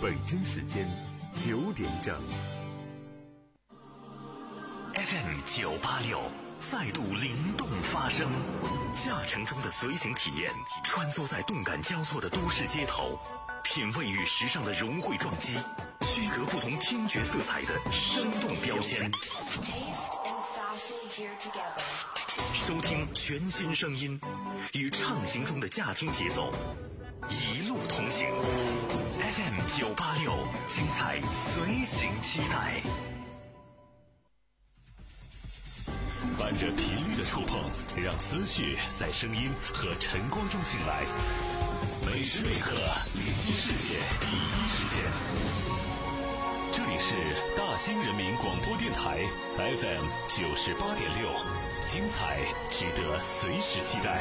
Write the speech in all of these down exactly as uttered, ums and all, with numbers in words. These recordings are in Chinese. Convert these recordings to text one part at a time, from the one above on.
北京时间九点整。 F M 九八六再度灵动发声，驾乘中的随行体验，穿梭在动感交错的都市街头，品味与时尚的融汇撞击，区隔不同听觉色彩的生动标签。收听全新声音，与畅行中的驾听节奏一路同行。F M 九八六，精彩随行期待。伴着频率的触碰，让思绪在声音和晨光中醒来。每时每刻，聆听世界第一时间。这里是大兴人民广播电台 F M 九十八点六，精彩值得随时期待。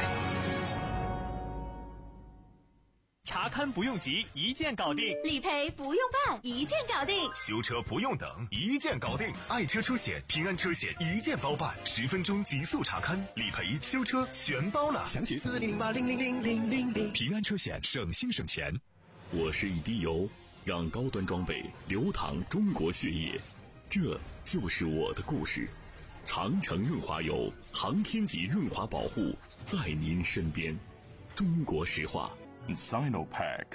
查勘不用急，一键搞定； 理赔不用办，一键搞定； 修车不用等，一键搞定。爱车出险，平安车险一键包办，十分钟极速查勘，理赔、修车全包了。详询四零零八零零零零零零。平安车险，省心省钱。 我是一滴油，让高端装备流淌中国血液，这就是我的故事。长城润滑油，航天级润滑保护，在您身边。中国石化。 Sinopack。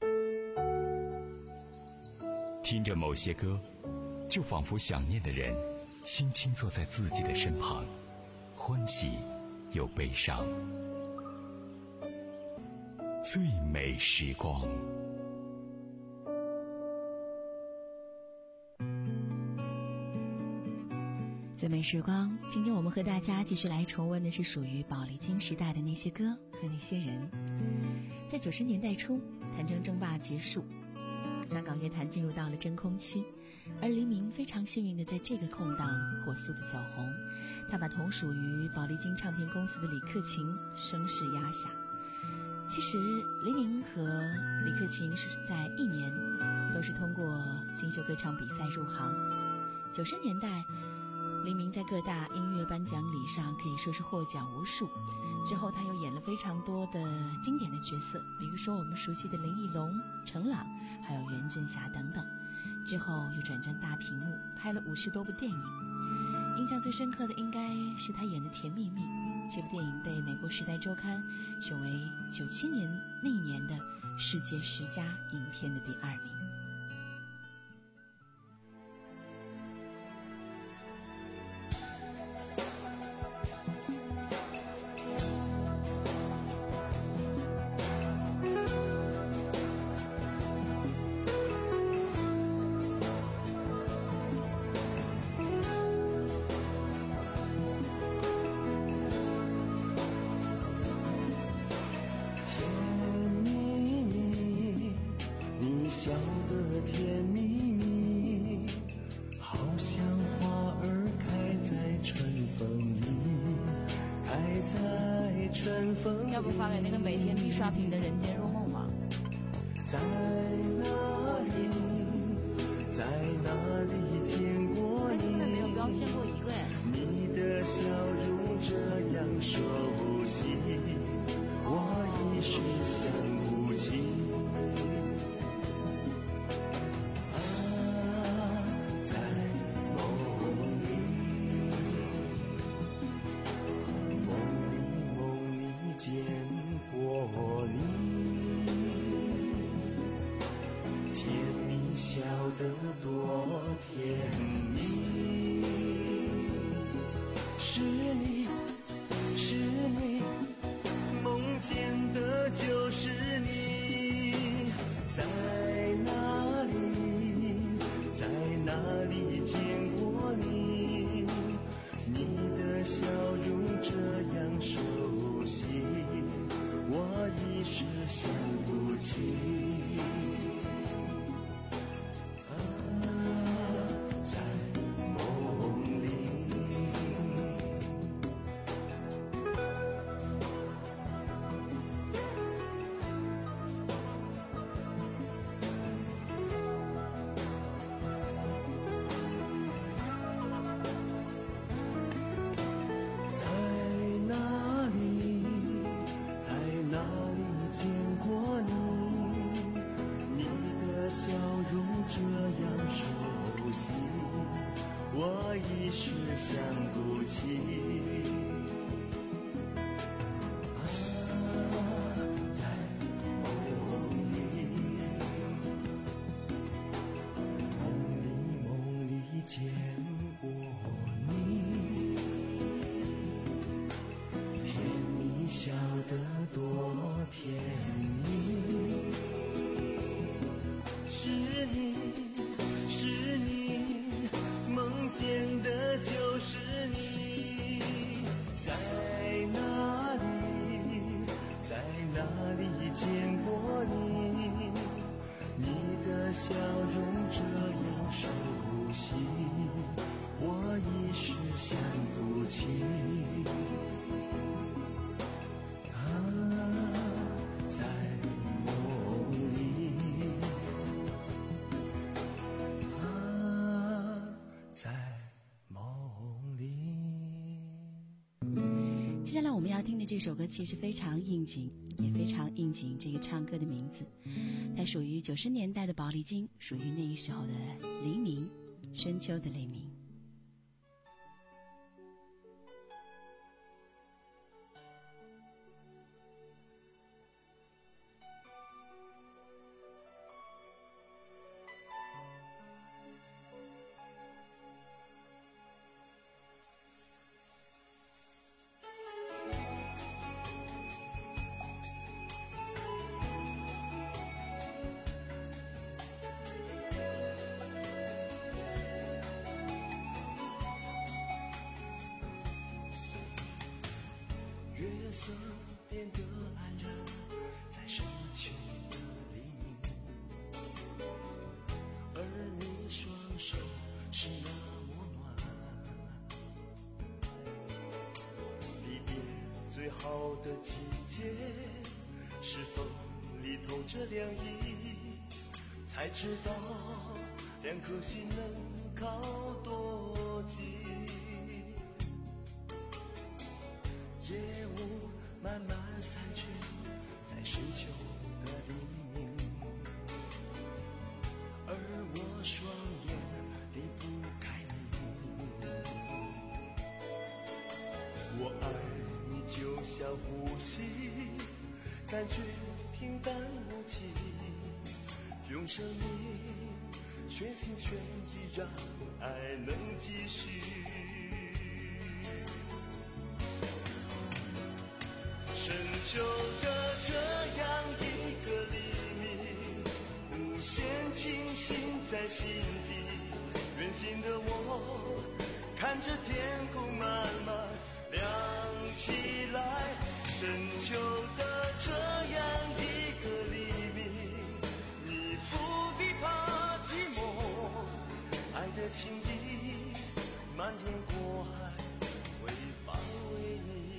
听着某些歌，就仿佛想念的人轻轻坐在自己的身旁，欢喜又悲伤。最美时光。 最美时光，今天我们和大家继续来重温的是属于宝丽金时代的那些歌和那些人。在九十年代初，谭争争霸结束，香港乐坛进入到了真空期，而黎明非常幸运的在这个空档火速的走红，他把同属于宝丽金唱片公司的李克勤声势压下。其实黎明和李克勤是在一年都是通过新秀歌唱比赛入行。九十年代黎明在各大音乐颁奖礼上可以说是获奖无数，之后他又演了非常多的经典的角色，比如说我们熟悉的林奕龙、程朗还有袁振霞等等。之后又转战大屏幕，拍了五十多部电影，印象最深刻的应该是他演的《甜蜜蜜》，这部电影被美国《时代周刊》选为九七年那一年的世界十佳影片的第二名。 要不发给那个每天必刷屏的人间入梦吧。 在哪里，在哪里见过你？ 根本没有标签过一个哎。 你的笑容这样熟悉，我一时想不起。啊，在梦里，梦里梦里见过你，甜蜜笑得多甜蜜，是你，是你，梦见的就是你，在哪里，在哪里见过你，你的笑容这样熟悉，我一时想不起。啊，在梦里， 一时想不起。啊，在梦里，梦里梦里见过你，甜蜜笑得多甜蜜，是你是你，梦见的就是你，在哪里在哪里见过你，你的笑容这样熟悉，我一时想不起。啊，在梦里，啊，在梦里。 接下来我们要听的这首歌其实非常应景，也非常应景这个唱歌的名字，它属于九十年代的宝丽金，属于那一时候的黎明，深秋的黎明。 月色变得黯然，在深秋的黎明，而你双手是那么暖，离别最好的季节，是风里透着凉意，才知道两颗心能靠多近。夜雾慢慢散去，在深秋的黎明，而我双眼离不开你。我爱你就像呼吸，感觉平淡无奇，用生命全心全意让爱能继续。深秋的这样一个黎明，无限清醒在心底，远行的我看着天空慢慢亮起来。深秋的这样一个黎明，你不必怕寂寞，爱的情意漫天过海会包围你。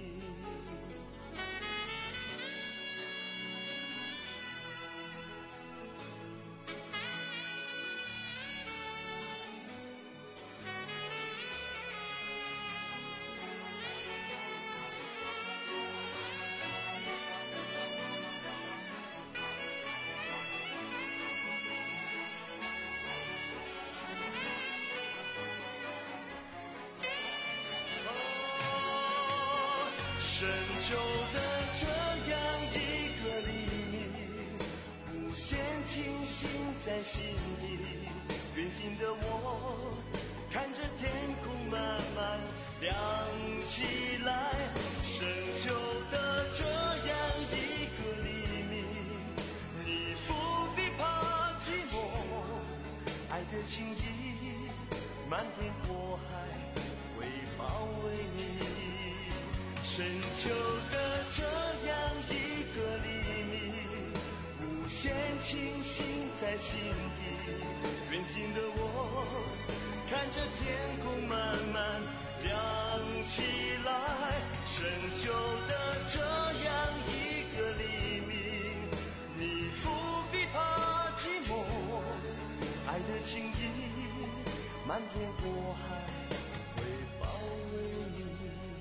深秋的这样一个黎明，无限清醒在心底，远行的我看着天空慢慢亮起来。深秋的这样一个黎明，你不必怕寂寞，爱的情意漫天火海会包围你。深秋的这样一个黎明，无限清醒在心底，远行的我看着天空慢慢亮起来。深秋的这样一个黎明，你不必怕寂寞，爱的情意漫天火海会包围你。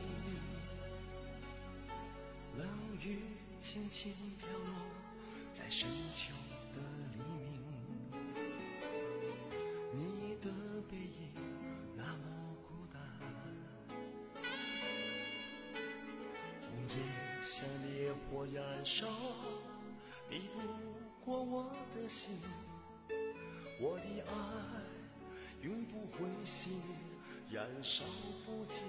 冷雨轻轻飘落在深秋的黎明，你的背影那么的心，我的爱永不会熄，燃烧不尽。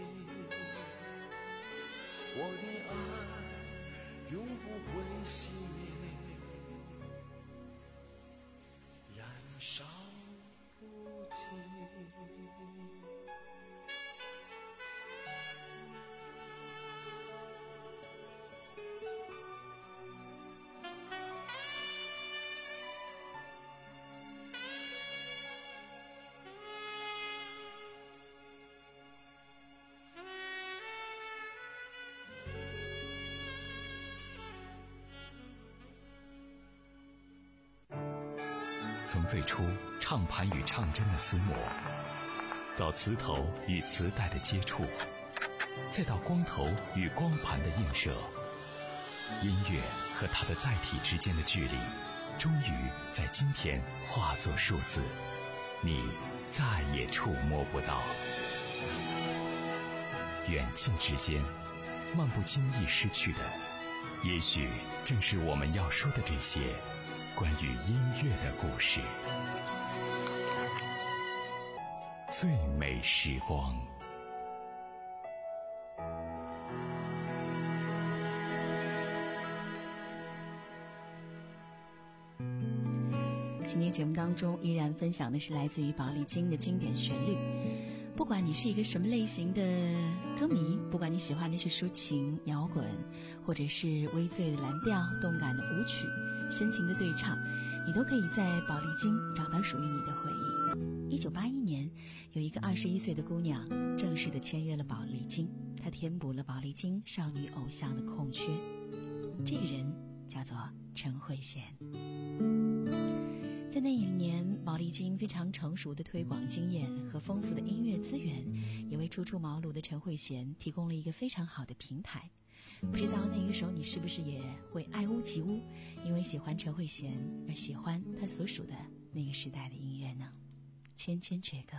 我的爱永不会熄灭，燃烧不尽。 从最初唱盘与唱针的厮磨，到磁头与磁带的接触，再到光头与光盘的映射，音乐和它的载体之间的距离，终于在今天化作数字，你再也触摸不到。远近之间，漫不经意失去的，也许正是我们要说的这些关于音乐的故事。最美时光。 今天节目当中依然分享的是来自于宝丽金的经典旋律。不管你是一个什么类型的歌迷，不管你喜欢的是抒情摇滚，或者是微醉的蓝调、动感的舞曲、深情的对唱，你都可以在宝丽金找到属于你的回忆。一九八一年，有一个二十一岁的姑娘正式的签约了宝丽金，她填补了宝丽金少女偶像的空缺。这个人叫做陈慧娴。在那一年，宝丽金非常成熟的推广经验和丰富的音乐资源，也为初出茅庐的陈慧娴提供了一个非常好的平台。不知道那个时候你是不是也会爱屋及乌，因为喜欢陈慧娴而喜欢她所属的那个时代的音乐呢？千千阙歌。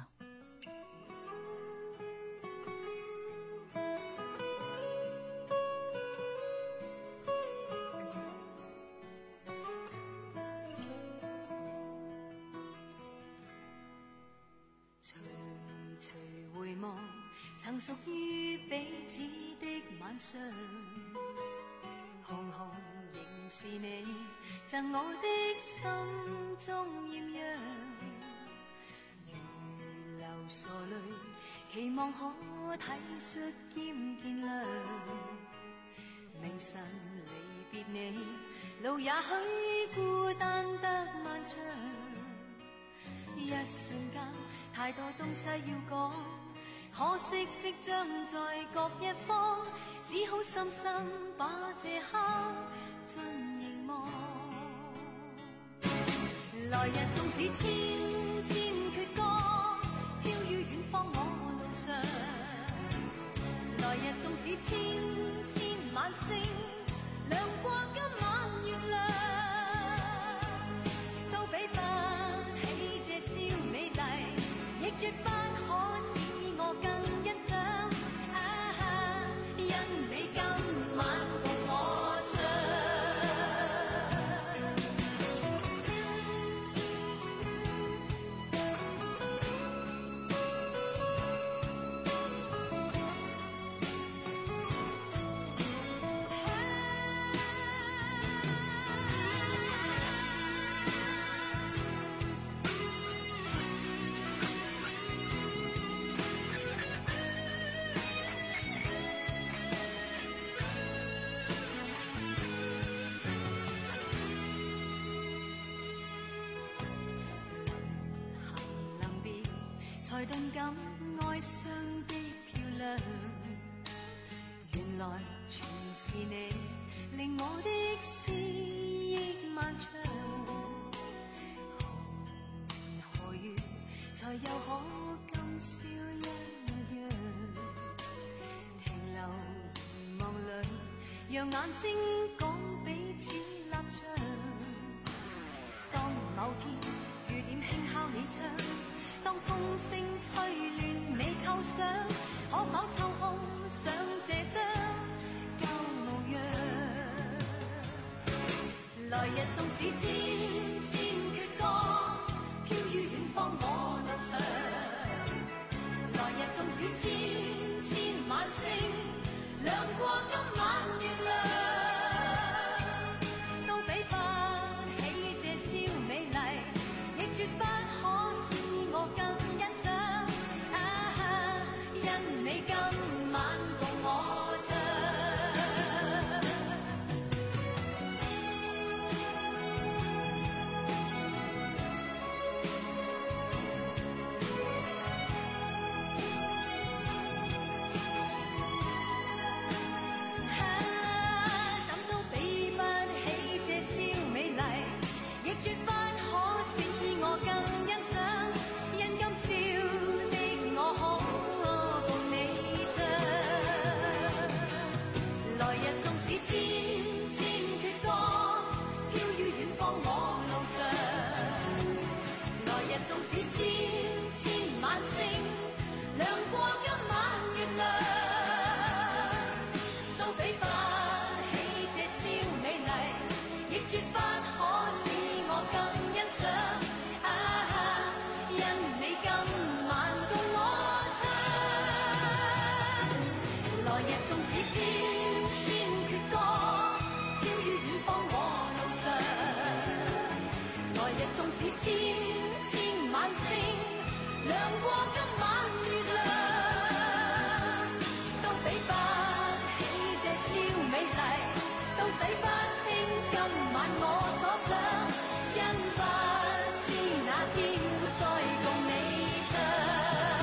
徐徐回望曾屬於彼此的晚上，紅紅仍是你贈我的心中豔陽，如流傻淚期望可體恤兼見諒，明晨離別你路也許孤單得漫長，一瞬間太多東西要講，可惜即將在各一方，只好深深把這刻盡凝望。來日縱使千千闕歌，飄於遠方我路上，來日縱使千千晚星，亮過今晚月亮，都比不起這宵美麗，亦絕不可使我更欣賞。啊，因你今晚共我唱。才頓感哀傷的漂亮，原來全是你令我的思憶漫長。何年何月才又可今宵一樣，停留凝望裏，讓眼睛講彼此立場。當某天雨點輕敲你窗，當風聲吹亂你構想，可否抽空想這張舊模樣？來日縱使千千似千千晚星，亮過今晚月亮，都比不起這宵美麗，都洗不清今晚我所想，因不知哪天再共你相。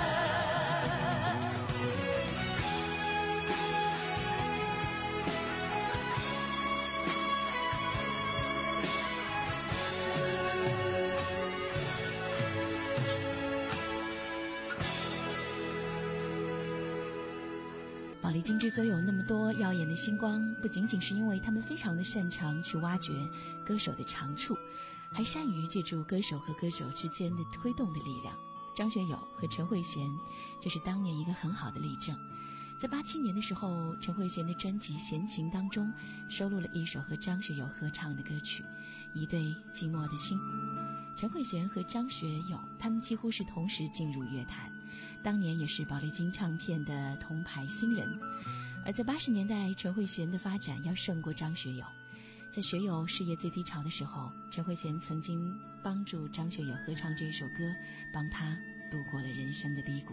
宝丽金之所以有那么多耀眼的星光，不仅仅是因为他们非常的擅长去挖掘歌手的长处，还善于借助歌手和歌手之间的推动的力量。张学友和陈慧娴就是当年一个很好的例证。在八七年的时候，陈慧娴的专辑《闲情》当中收录了一首和张学友合唱的歌曲《一对寂寞的心》。陈慧娴和张学友他们几乎是同时进入乐坛，当年也是宝丽金唱片的铜牌新人。而在八十年代，陈慧娴的发展要胜过张学友。在学友事业最低潮的时候，陈慧娴曾经帮助张学友合唱这一首歌，帮他度过了人生的低谷。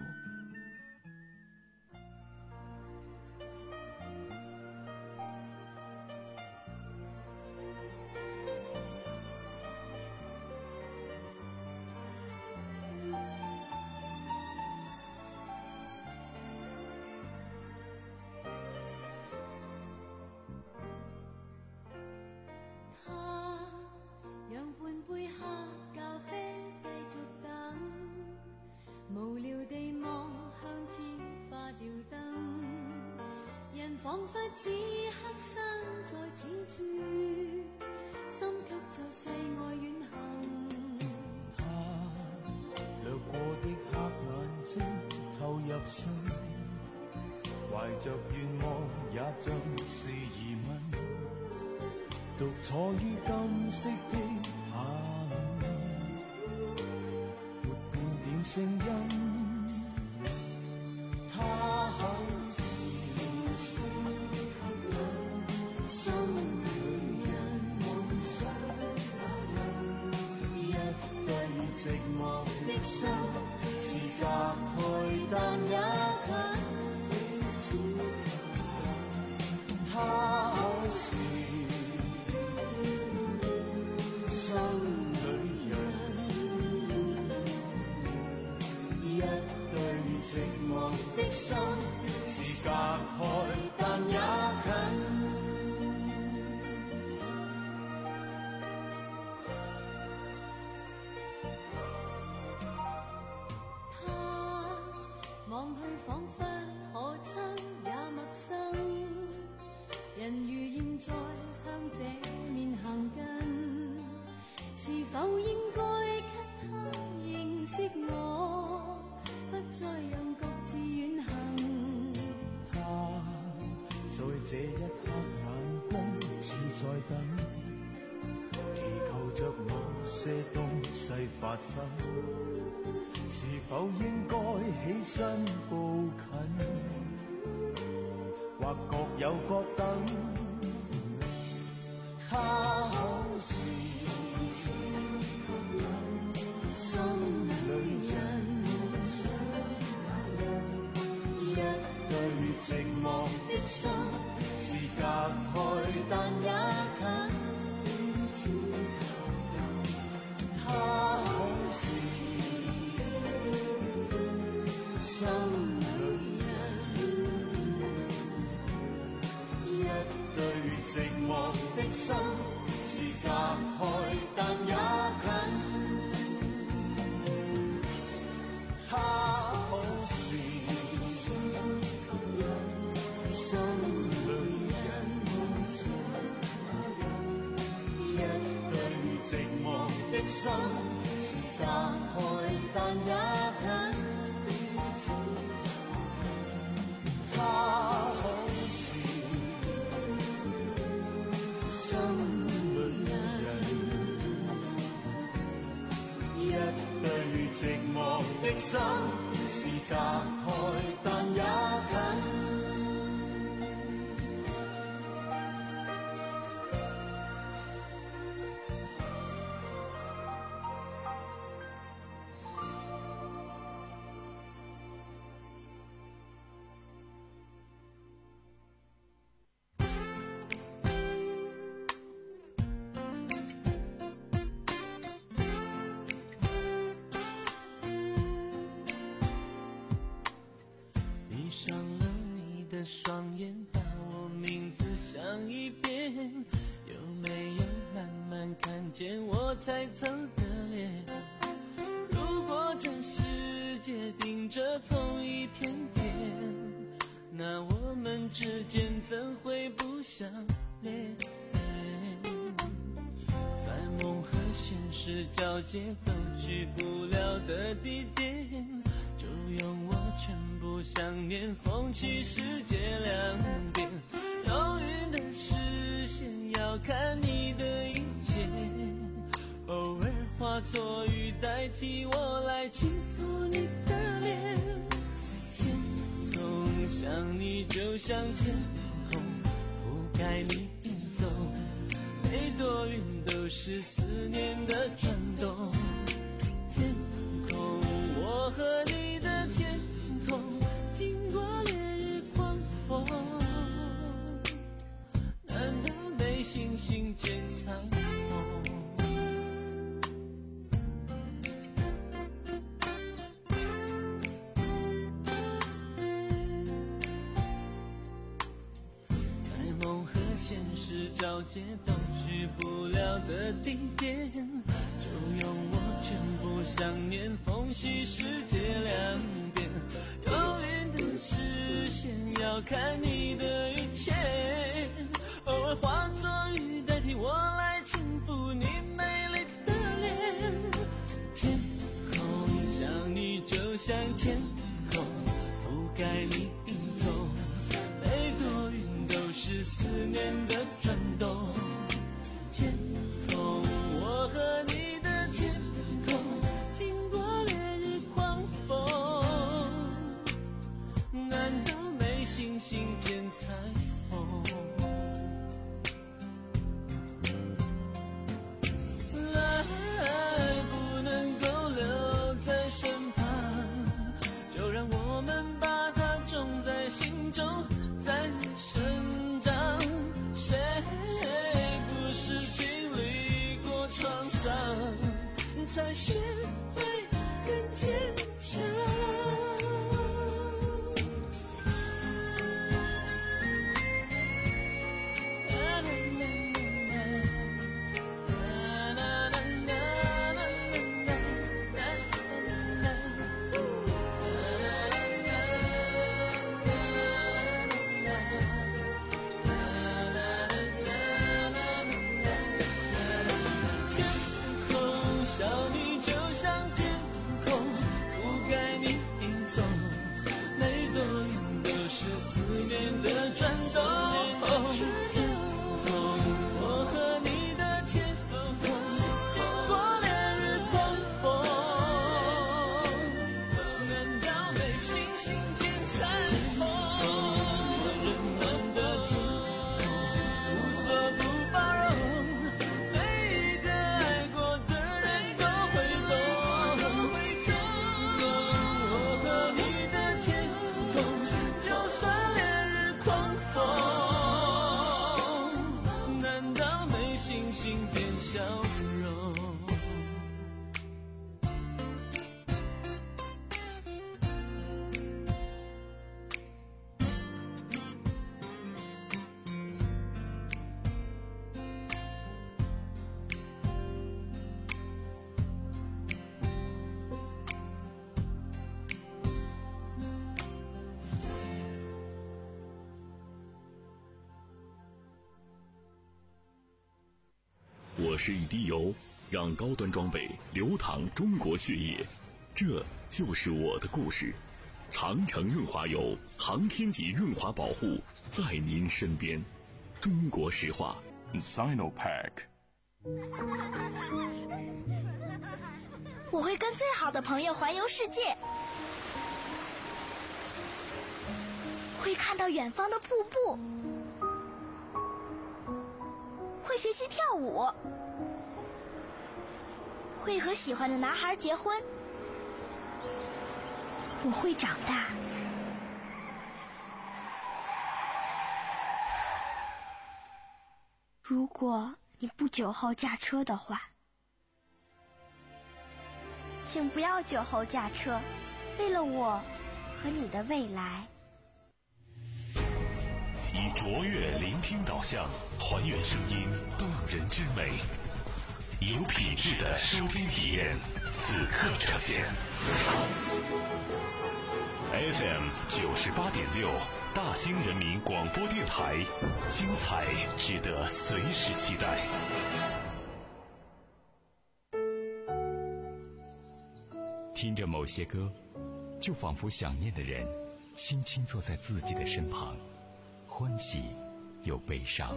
彷彿此刻身在此處，心卻在世外遠行。 他掠過的黑眼睛投入心，懷着願望也像是疑問，獨坐於金色的下午，沒半點聲音。他口心裏人夢想一對寂寞的心，是隔開但也近。他可是心裏人，一對寂寞的心，是隔開但也近。 望去彷彿可親也陌生，人如現在向這面行近，是否應該給他認識我，不再讓各自遠行。 他在這一刻眼光似在等，祈求着某些東西發生。是否應該起身步近，或各有各等？他可是心裏人，一對寂寞的心，是隔開但也近。他可是心裏人，一對寂寞的心，是隔開但也近。他可是心裏人，一對寂寞的心，是隔開但也近。他可是心裏人，一對寂寞的心，是隔開但也近。 双眼把我名字想一遍，有没有慢慢看见我猜测的脸？如果这世界顶着同一片天，那我们之间怎会不相恋？在梦和现实交界都去不了的地点，就用我全部想念风起世界两边。忧郁的视线要看你的一切，偶尔化作雨代替我来轻抚你的脸。天空像你就像天空，覆盖你并走，每朵云都是思念的转动。天空，我和你的天空，经过烈日狂风，难道没星星见彩虹？在梦和现实交界都去不了的地点，就用我全部想念风起世界两边。忧郁的视线要看你的一切，偶尔化作雨代替我来轻抚你美丽的脸。天空像你就像天空，覆盖你并走，每朵云都是思念的转动。天空，我和你的天空，经过烈日狂风，难道没星星见彩虹？爱不能够留在身旁，就让我们把它种在心中，再生长。谁不是经历过创伤，才学会更坚强？ 我是一滴油，让高端装备流淌中国血液，这就是我的故事。长城润滑油，航天级润滑保护，在您身边。中国石化 Sinopack。 我会跟最好的朋友环游世界，会看到远方的瀑布，会学习跳舞，会和喜欢的男孩结婚。我会长大。如果你不酒后驾车的话，请不要酒后驾车，为了我和你的未来。 以卓越聆听导向，还原声音动人之美，有品质的收听体验，此刻呈现。F M 九十八点六，大兴人民广播电台，精彩值得随时期待。 听着某些歌，就仿佛想念的人轻轻坐在自己的身旁，欢喜又悲伤。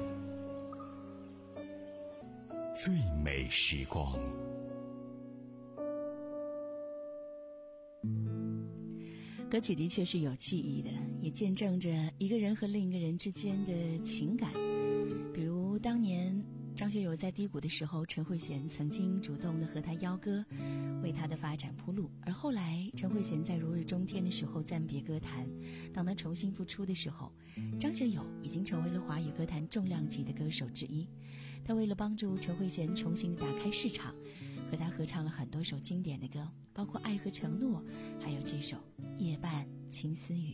最美时光。 歌曲的确是有记忆的，也见证着一个人和另一个人之间的情感。比如当年张学友在低谷的时候，陈慧娴曾经主动的和他邀歌，为他的发展铺路。而后来陈慧娴在如日中天的时候暂别歌坛，当他重新复出的时候，张学友已经成为了华语歌坛重量级的歌手之一。他为了帮助陈慧娴重新打开市场，和他合唱了很多首经典的歌，包括《爱和承诺》，还有这首《夜半青丝雨》。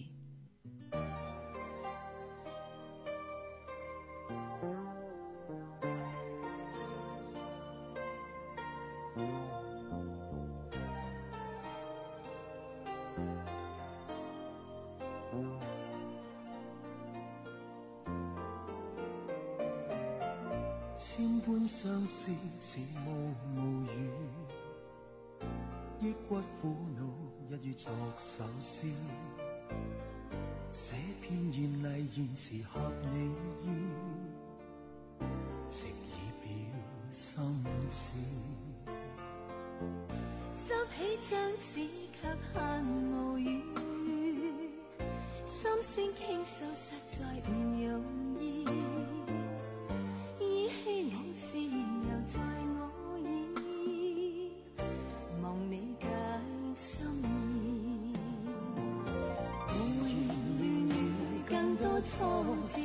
千般相思似雾无语，抑郁苦恼一于作首诗，写篇艳丽言辞合你意，情意表心知。 执起張紙卻限無語，心聲傾訴實在唔容易，依稀往事又在我耳，望你解心意。胡言亂語更多錯字，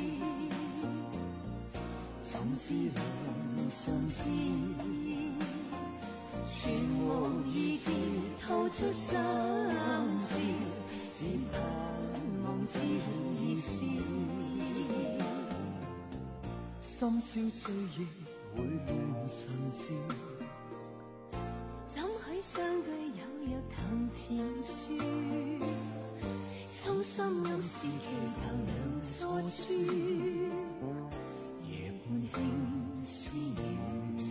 總之兩心知，全無意志吐出心事，只盼望知意思。 深宵醉意會亂神志， 怎許相對有若談前書，衷心暗示祈求兩錯處，夜半輕私語。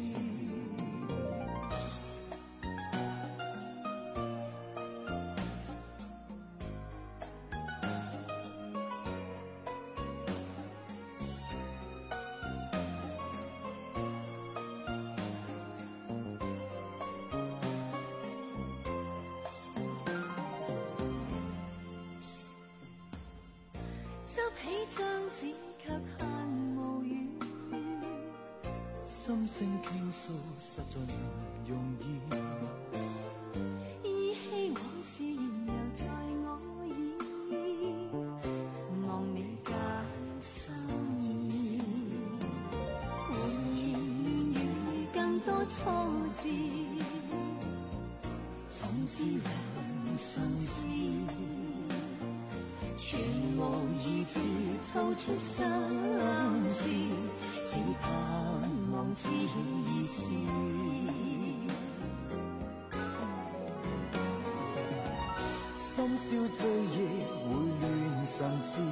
心聲傾訴實在唔容易， 依稀往事仍留在我耳，望你解心意。胡言亂語更多錯字，總之兩心知，全無意志吐出心事，只盼望知意思。 深宵醉意會亂神志，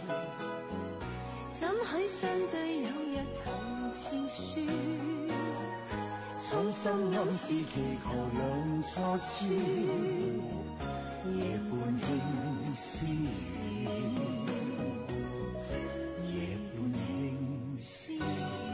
怎許相對有若談前書， 衷心暗示祈求兩錯處，夜半輕私語，夜半輕私語。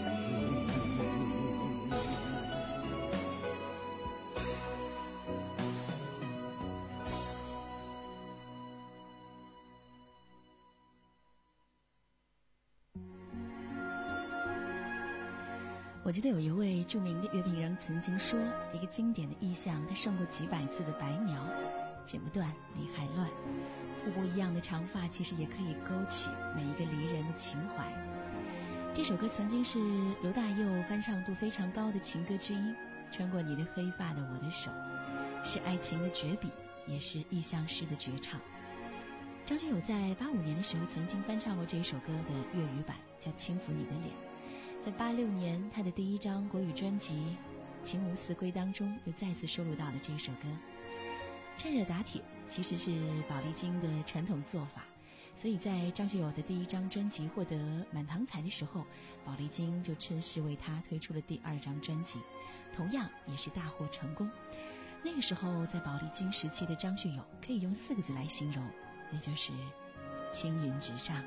我记得有一位著名的乐评人曾经说，一个经典的意象，它胜过几百字的白描，剪不断，理还乱。互不一样的长发，其实也可以勾起每一个离人的情怀。这首歌曾经是罗大佑翻唱度非常高的情歌之一，穿过你的黑发的我的手，是爱情的绝笔，也是意象诗的绝唱。 张学友在八五年的时候曾经翻唱过这一首歌的粤语版，叫《轻抚你的脸》。在八六年，他的第一张国语专辑《情无四归》当中，又再次收录到了这一首歌。趁热打铁其实是宝丽金的传统做法，所以在张学友的第一张专辑获得满堂彩的时候，宝丽金就趁势为他推出了第二张专辑，同样也是大获成功。那个时候在宝丽金时期的张学友可以用四个字来形容，那就是青云直上。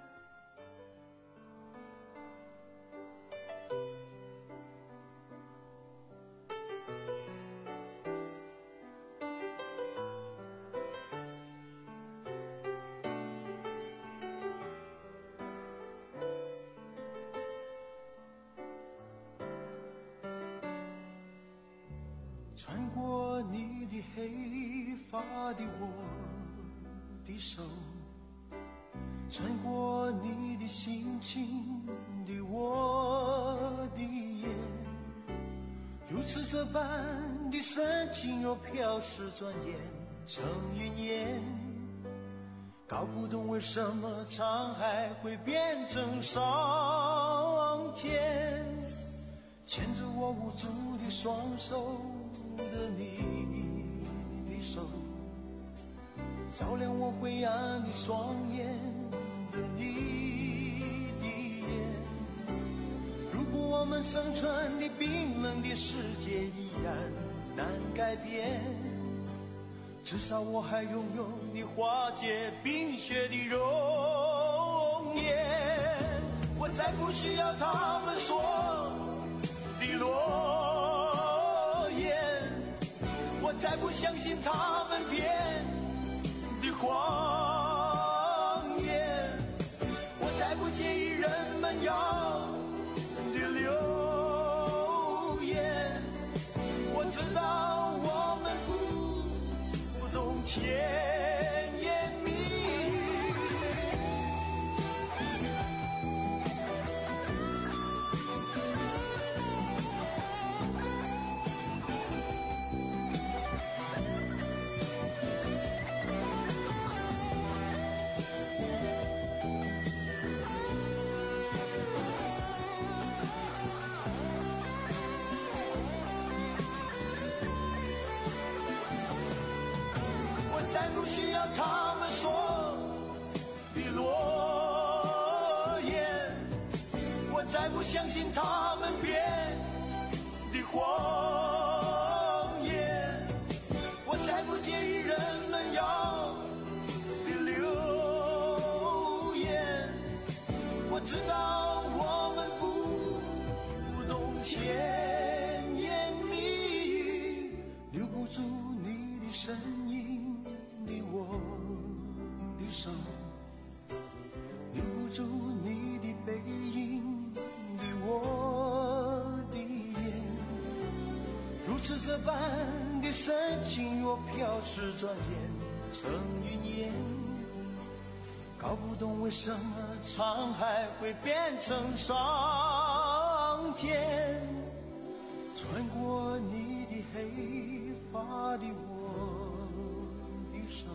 穿过你的黑发的我的手，穿过你的心情的我的眼，如此这般的深情若飘逝，转眼成云烟。搞不懂为什么沧海会变成桑田，牵着我无助的双手的你的手，照亮我灰暗的双眼的你的眼。如果我们生存的冰冷的世界依然难改变，至少我还拥有你化解冰雪的容颜。我再不需要他们说的诺言，我再不相信他们编的谎言，我再不介意人们要的流言。我知道我们不不懂甜言蜜语，再不需要他们说的诺言，我再不相信他们编的谎言，我再不介意人们要的流言。我知道我们不不懂甜言蜜语，留不住你的身影的我的手，留不住你的背影的我的眼。如此这般的深情若飘逝，转眼成云烟。搞不懂为什么沧海会变成桑田，穿过你的黑发的我的手。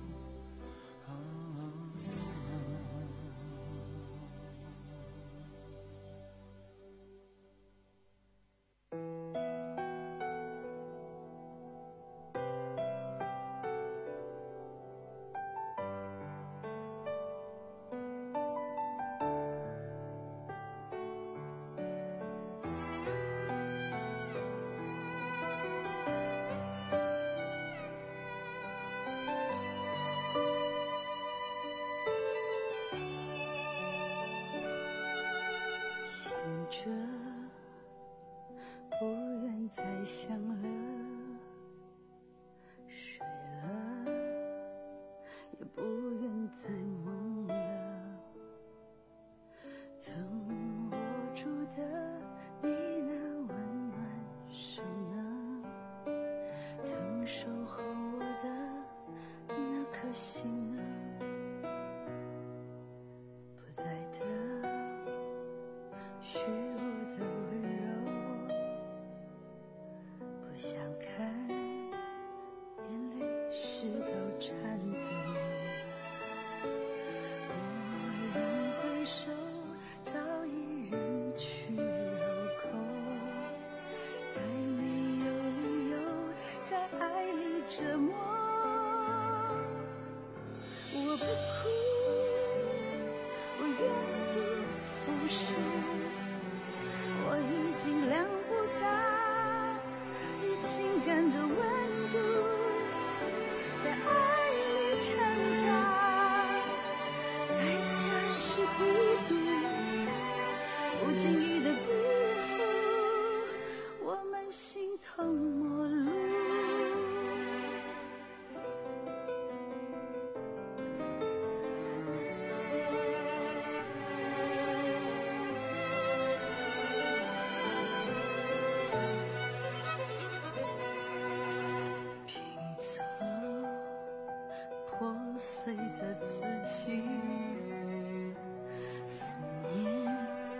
再想了，睡了，也不愿再梦了。曾握住的你那温暖手呢？曾守候我的那颗心呢？不在的，虚无的温柔。不想看眼泪湿透颤抖， 折磨。我不哭，我愿赌服输，我已经量不到你情感的温度，在爱里成长，代价是孤独，不经意的辜负，我们形同陌路。破碎的自己，思念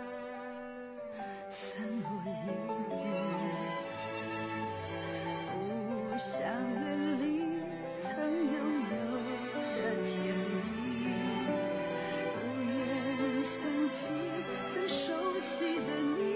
散落一地，不想远离曾拥有的甜蜜，不愿想起曾熟悉的你。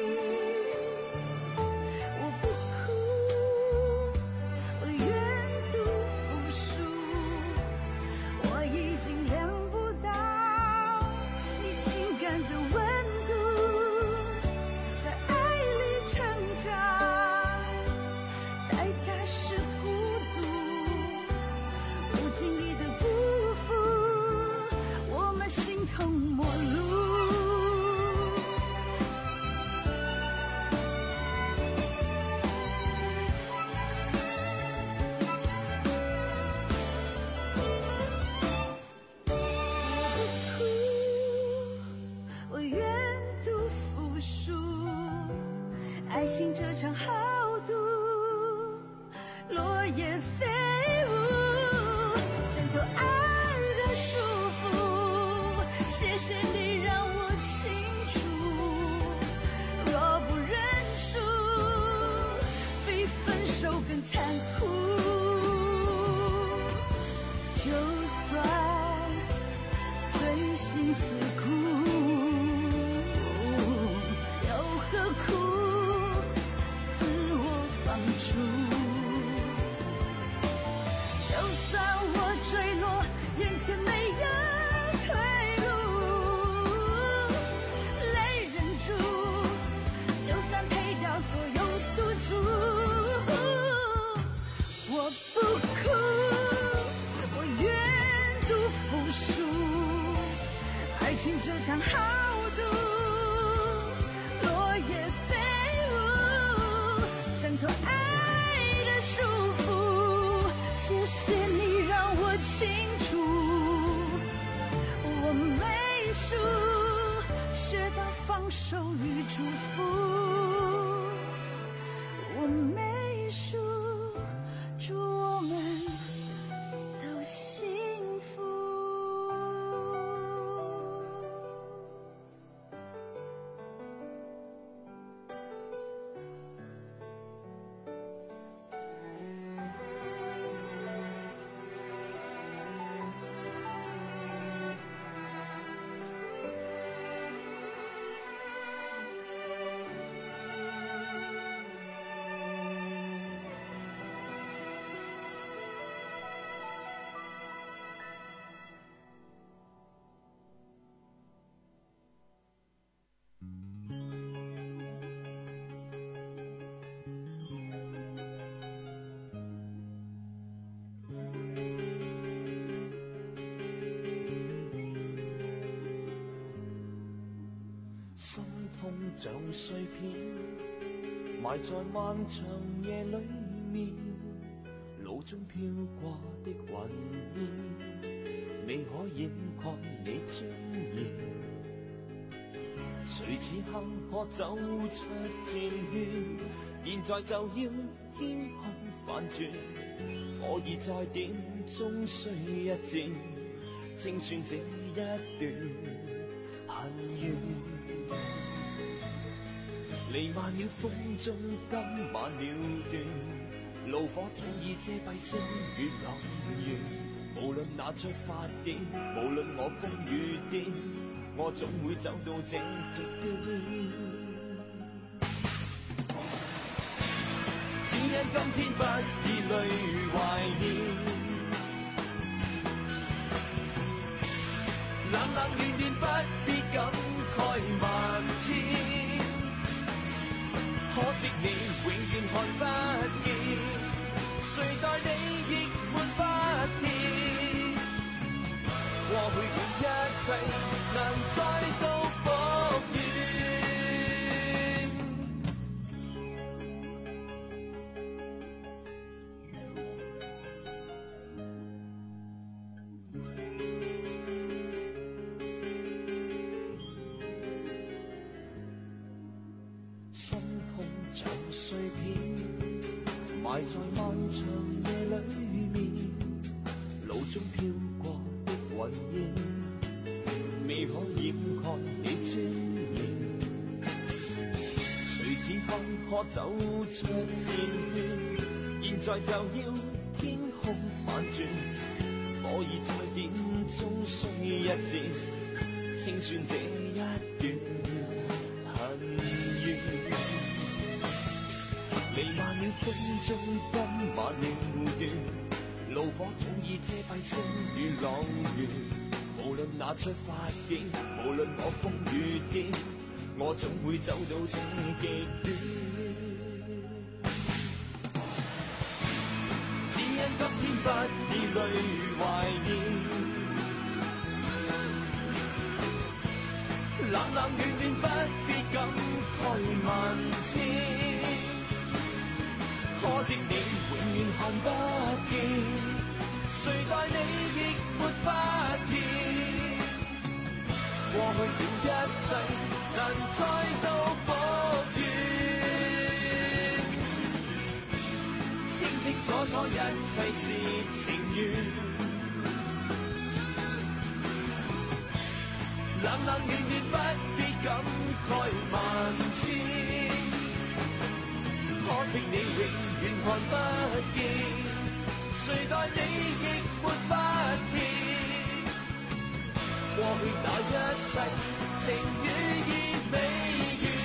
我不哭，我愿赌服输，我已经量不到你情感的温度，在爱里成长，代价是孤独，不经意的辜负，我们形同陌路。我愿赌服输，爱情这场豪赌，落叶飞舞，挣脱爱的束缚。谢谢你让我清楚，若不认输，比分手更残酷。就算锥心刺骨，又何苦自我放逐？就算我坠落，眼前没有退路，泪忍住，就算赔掉所有赌注，我不哭，我愿赌服输。爱情这场豪赌，落叶飞舞，挣脱爱的束缚。谢谢你让我清楚，我没输，学到放手与祝福。我没输，祝我们都幸福。 心痛像碎片，埋在漫長夜裏面，腦中飄過的雲煙，未可掩蓋你尊嚴。誰此刻可走出戰圈？現在就要天空反轉，火已在點，終須一戰，清算這一段恨怨。彌漫了風中，今晚了斷，爐火早已遮蔽星月朗月。無論哪出發點，無論我瘋與癲，我總會走到這極端。只因今天不以淚懷念，冷冷暖暖不必感慨萬千。可惜你永遠看不見，誰待你亦沒法填。過去的一切難再度復原。心痛像碎片，埋在漫長夜裏面，路中飄過的雲煙，未可掩蓋你尊嚴。誰此刻可走出戰圈，現在就要天空反轉，火已在點中須一戰，清算這一段恨怨。彌漫了風中今晚了斷，怒火早已遮蔽星與朗月。無論那出發點，無論我風雨天，我總會走到這極端。只因今天不以淚懷念，冷冷暖暖不必感慨萬千。可惜你永遠看不見，誰待你亦沒法填。過去了一切難再度復原，清清楚楚一切是情緣，冷冷暖暖不必感慨萬千。可惜你永遠看不見，誰待你亦沒法填。過去那一切情與意未完。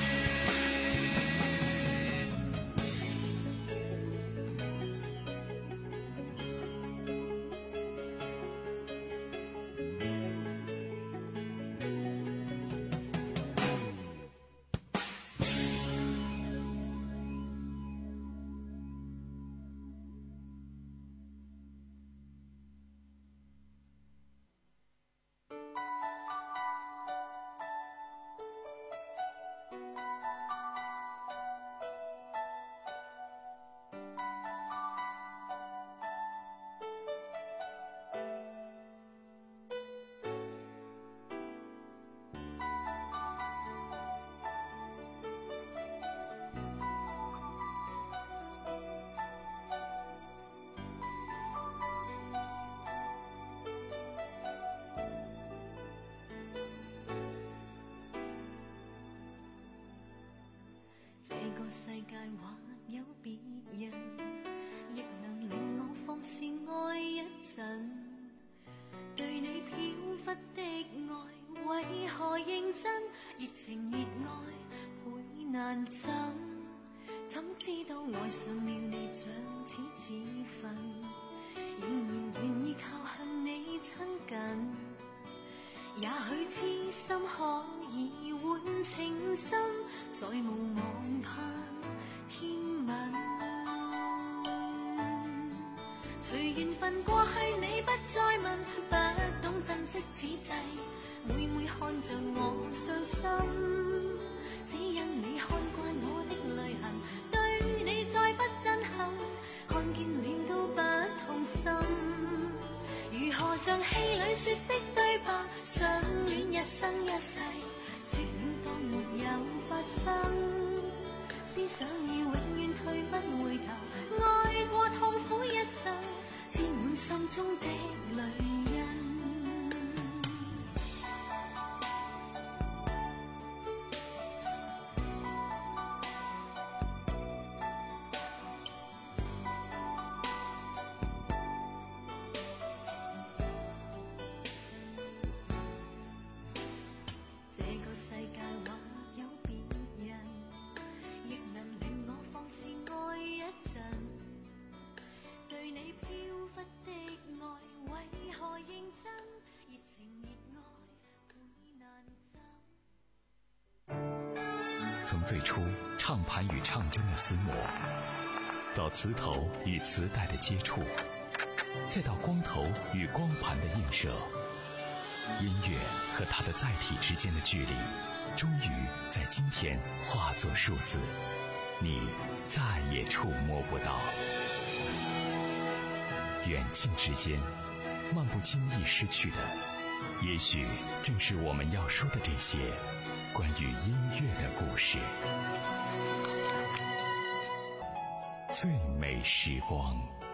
這個世界或有別人，亦能令我放肆愛一陣。對你飄忽的愛，為何認真？熱情熱愛倍難枕，怎知道愛上了你像似自焚，仍然願意靠向你親近。也許痴心可以換情深，再無望盼天問。隨緣分過去你不再問，不懂珍惜此際，每每看着我傷心，只因你看慣我的淚痕，對你再不震撼，看見了都不痛心。如何像戲裏說的對白，相戀一生一世，說了當沒有發生，思想已永遠退不回頭，愛過痛苦一生，沾滿心中的淚印。這個世界或有別人，亦能令我放肆愛一陣。 从最初唱盘与唱针的厮磨，到磁头与磁带的接触，再到光头与光盘的映射，音乐和它的载体之间的距离，终于在今天化作数字，你再也触摸不到。远近之间，漫不经意失去的，也许正是我们要说的这些关于音乐的故事。最美时光。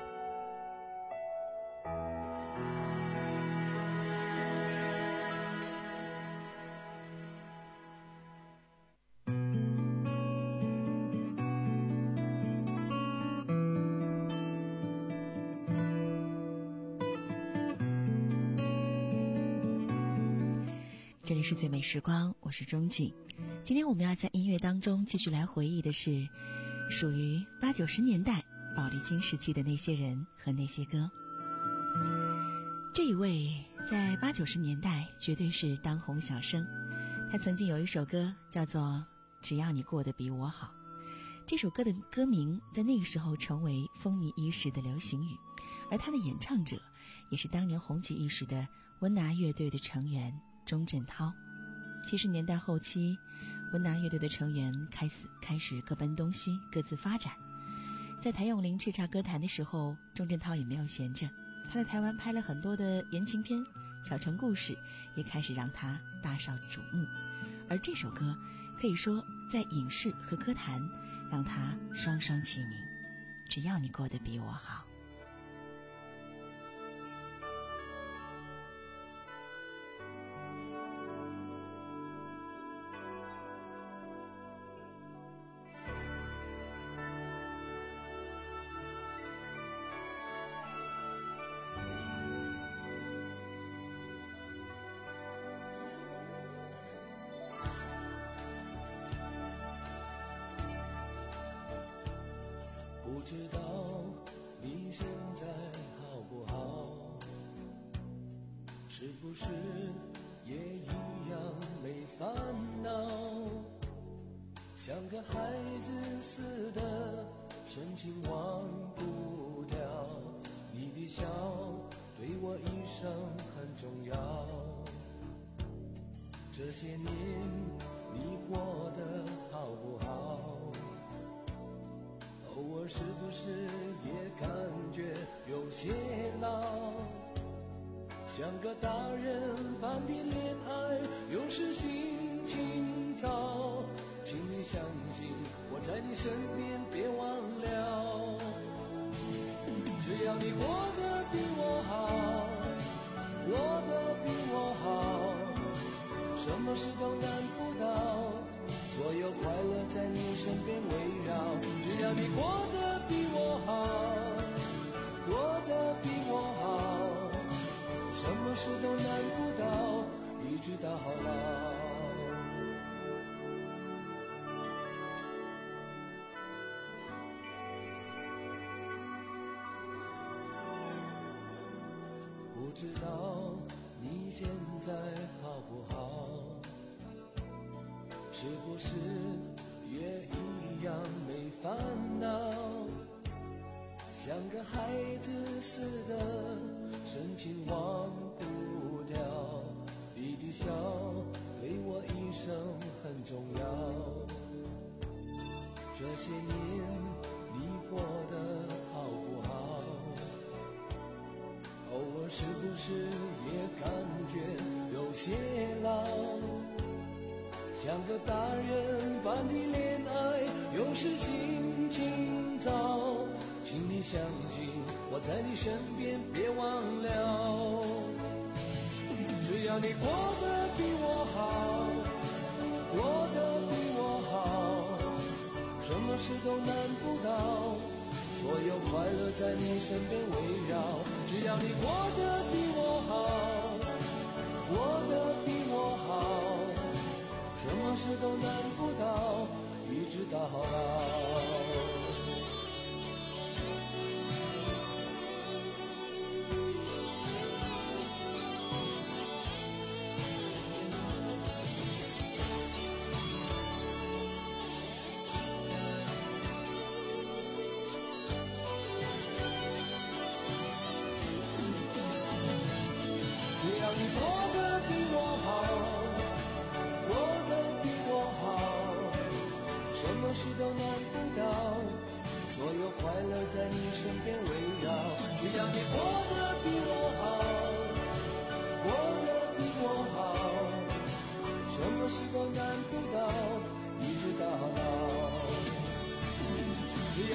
这里是最美时光，我是钟静。今天我们要在音乐当中继续来回忆的是属于八九十年代宝丽金时期的那些人和那些歌。这一位在八九十年代绝对是当红小生，他曾经有一首歌叫做《只要你过得比我好》，这首歌的歌名在那个时候成为风靡一时的流行语，而他的演唱者也是当年红极一时的温拿乐队的成员钟镇涛。七十年代后期，温拿乐队的成员开始开始各奔东西，各自发展。在谭咏麟叱咤歌坛的时候，钟镇涛也没有闲着，他在台湾拍了很多的言情片，小城故事也开始让他大受瞩目。而这首歌可以说在影视和歌坛让他双双齐名，只要你过得比我好。 不知道你现在好不好，是不是也一样没烦恼，像个孩子似的深情忘不掉，你的笑对我一生很重要，这些年你过得好不好，偶尔是不是也感觉有些老，像个大人般的恋爱有时心情糟，请你相信我在你身边，别忘了，只要你过得比我好，过得比我好，什么事都难不倒，所有快乐在你身边围绕，只要你过得比我好，过得比我好，什么事都难不倒，一直到老。不知道你现在好不好，是不是也一样没烦恼，像个孩子似的深情忘不掉，你的笑对我一生很重要，这些年你过得好不好，偶尔是不是也感觉有些老，像个大人般的恋爱有时心情糟，请你相信我在你身边，别忘了，只要你过得比我好，过得比我好，什么事都难不倒，所有快乐在你身边围绕，只要你过得比我好，过得比我好，什么事都难不倒，一直到老。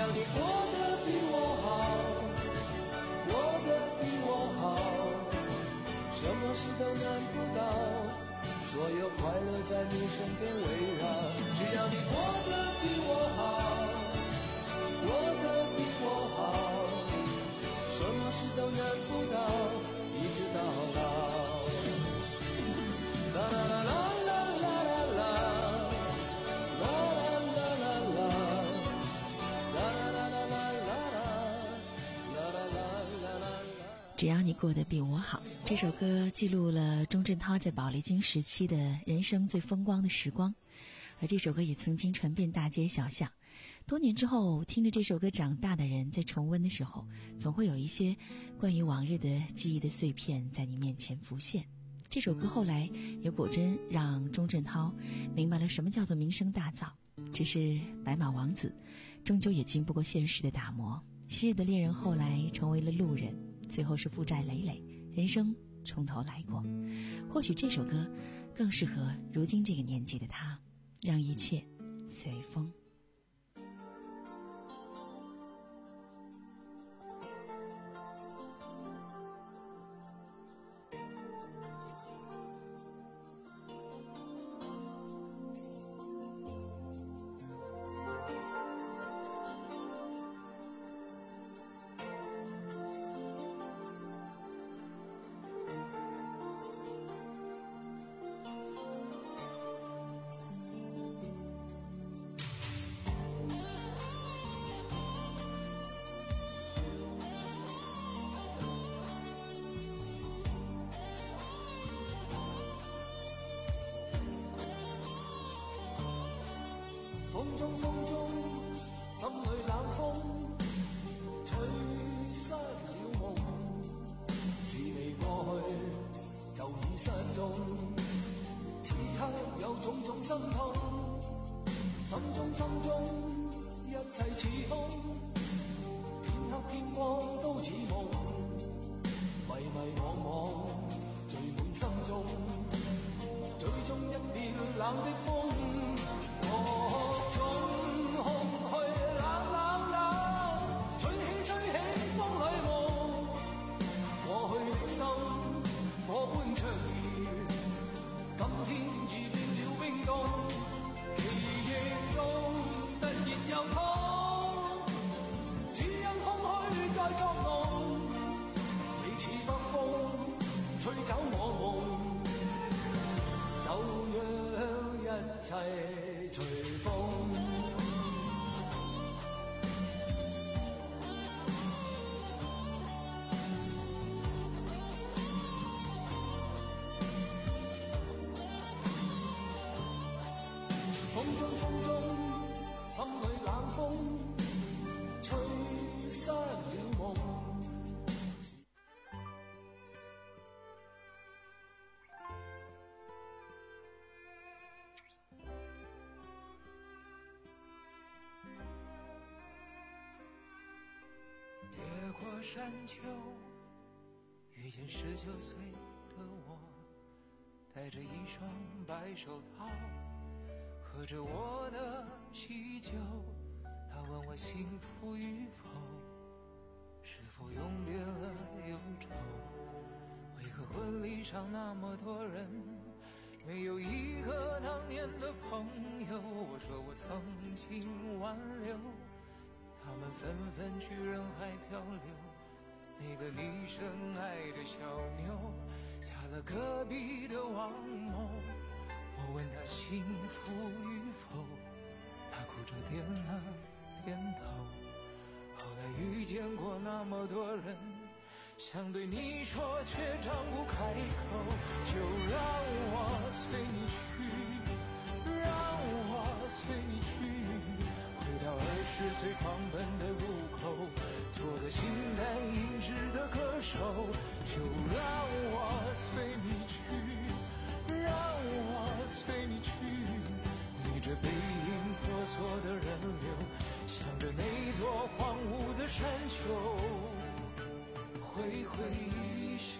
要你过得比我好，过得比我好，什么事都难不倒，所有快乐在你身边围绕。只要你过得比我好，过得比我好，什么事都难不倒，一直到老。啦啦啦啦啦啦啦啦啦啦啦啦只要你过得比我好，这首歌记录了钟镇涛在宝丽金时期的人生最风光的时光，而这首歌也曾经传遍大街小巷。多年之后，听着这首歌长大的人在重温的时候，总会有一些关于往日的记忆的碎片在你面前浮现。这首歌后来也果真让钟镇涛明白了什么叫做名声大噪，只是白马王子终究也经不过现实的打磨，昔日的恋人后来成为了路人，最后是负债累累，人生从头来过。或许这首歌更适合如今这个年纪的他，让一切随风。 風中風中心裏冷風吹失了夢，是你過去就已失蹤，此刻有種種心痛，心中心中一切似空，天黑天光都似夢，迷迷惘惘聚滿心中，最終一片冷的風，我總空虛冷冷冷，吹起吹起風裏夢，過去的心火般灼熱，今天已變了冰凍，記憶中突然又痛，只因空虛在作弄，你似北風吹走我夢，就讓一切隨風。風中風中心裏冷風吹失了夢。 越过山丘，遇见十九岁的我，戴着一双白手套，喝着我的喜酒。他问我幸福与否，是否永别了忧愁？为何婚礼上那么多人，没有一个当年的朋友？我说我曾经挽留，他们纷纷去人海漂流。那个李生爱的小妞，嫁了隔壁的王某。我问他幸福与否，他哭着点了点头。后来遇见过那么多人，想对你说却张不开口。就让我随你去，让我随你去，回到二十岁狂奔的路口，做个形单影只的歌手。就让我随你去，让我随你去，逆着背影婆娑的人流，向着那座荒芜的山丘挥挥衣袖。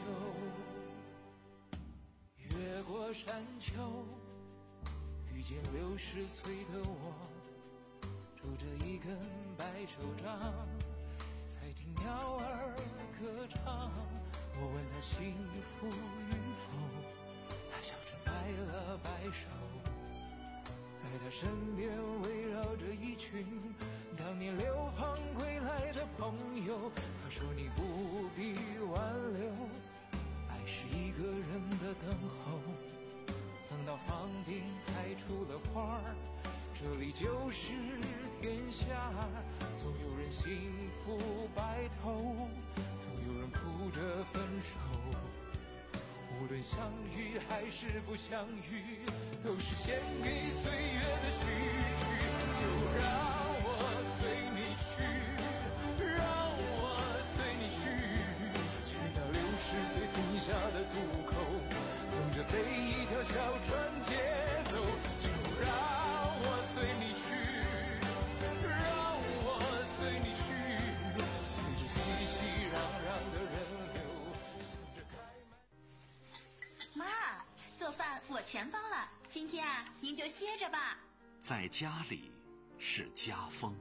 越过山丘，遇见六十岁的我，拄着一根白手掌，才听鸟儿歌唱。我问他幸福与否，他笑着摆了摆手。在他身边围绕着一群当年流放归来的朋友，他说你不必挽留，爱是一个人的等候。等到房顶开出了花儿，这里就是天下。总有人幸福白头，总有人哭着分手。无论相遇还是不相遇，都是献给岁月的序曲。就让我随你去，让我随你去，去到六十岁停下的渡口，等着被一条小船接走。就让我随你去，让我随你去，随着熙熙攘攘的人流，向着开满。 妈，做饭我全包了，今天啊，您就歇着吧。 在家里是家风。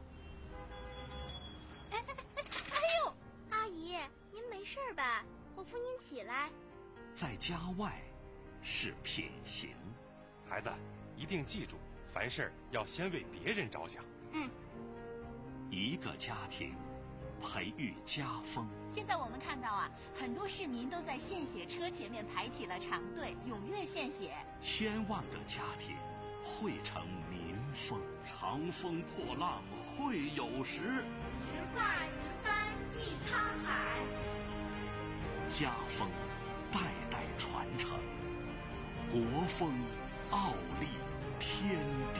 哎哎哎哎呦，阿姨，您没事吧？我扶您起来。 在家外是品行。 孩子，一定记住，凡事要先为别人着想。 嗯。 一个家庭培育家风。 现在我们看到啊，很多市民都在献血车前面排起了长队，踊跃献血。 千万个家庭汇成民风。长风破浪会有时， 直挂云帆济沧海。 家风代代传承，国风傲立天地。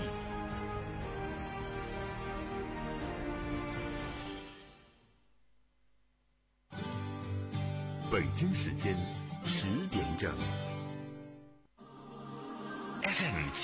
北京时间十点整。F M